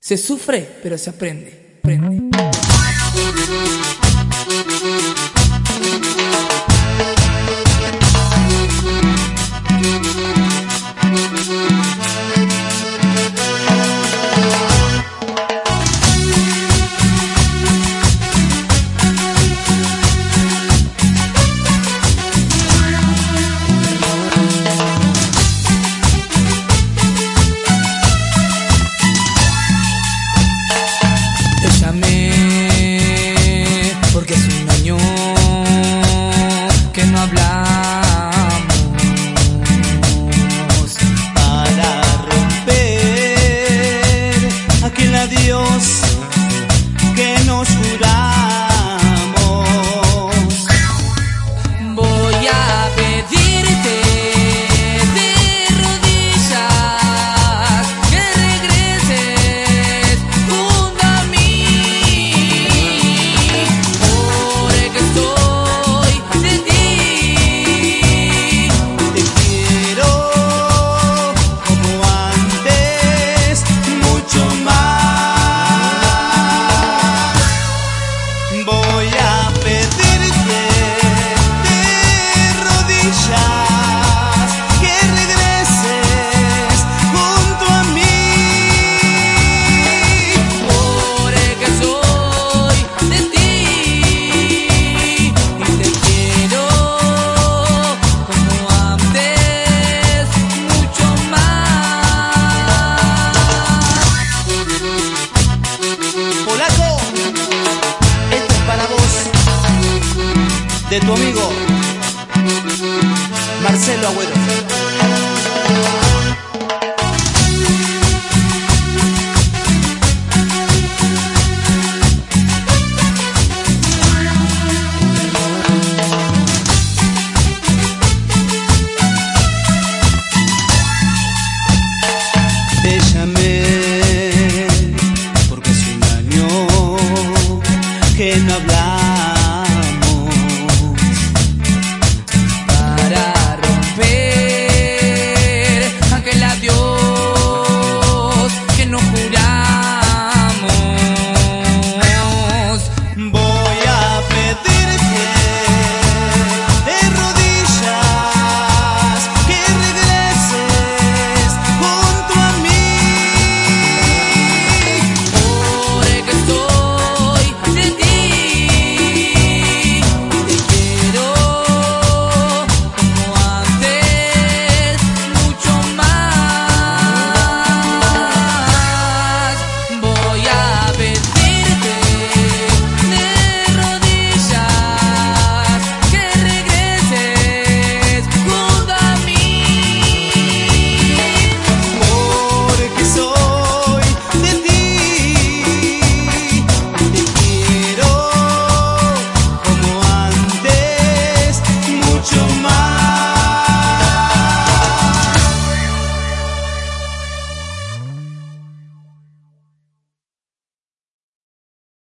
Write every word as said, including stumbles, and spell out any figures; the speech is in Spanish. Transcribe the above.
Se sufre, pero se aprende. aprende. Porque es un año que no hablamos, para romper aquel adiós que nos juramos. Voy a pedirte de rodillas que regreses junto a mí. Voy a pedirte de rodillas que regreses junto a mí. Porque soy de ti y te quiero como antes, mucho más. Polaco, esto es para vos, de tu amigo Marcelo Agüero.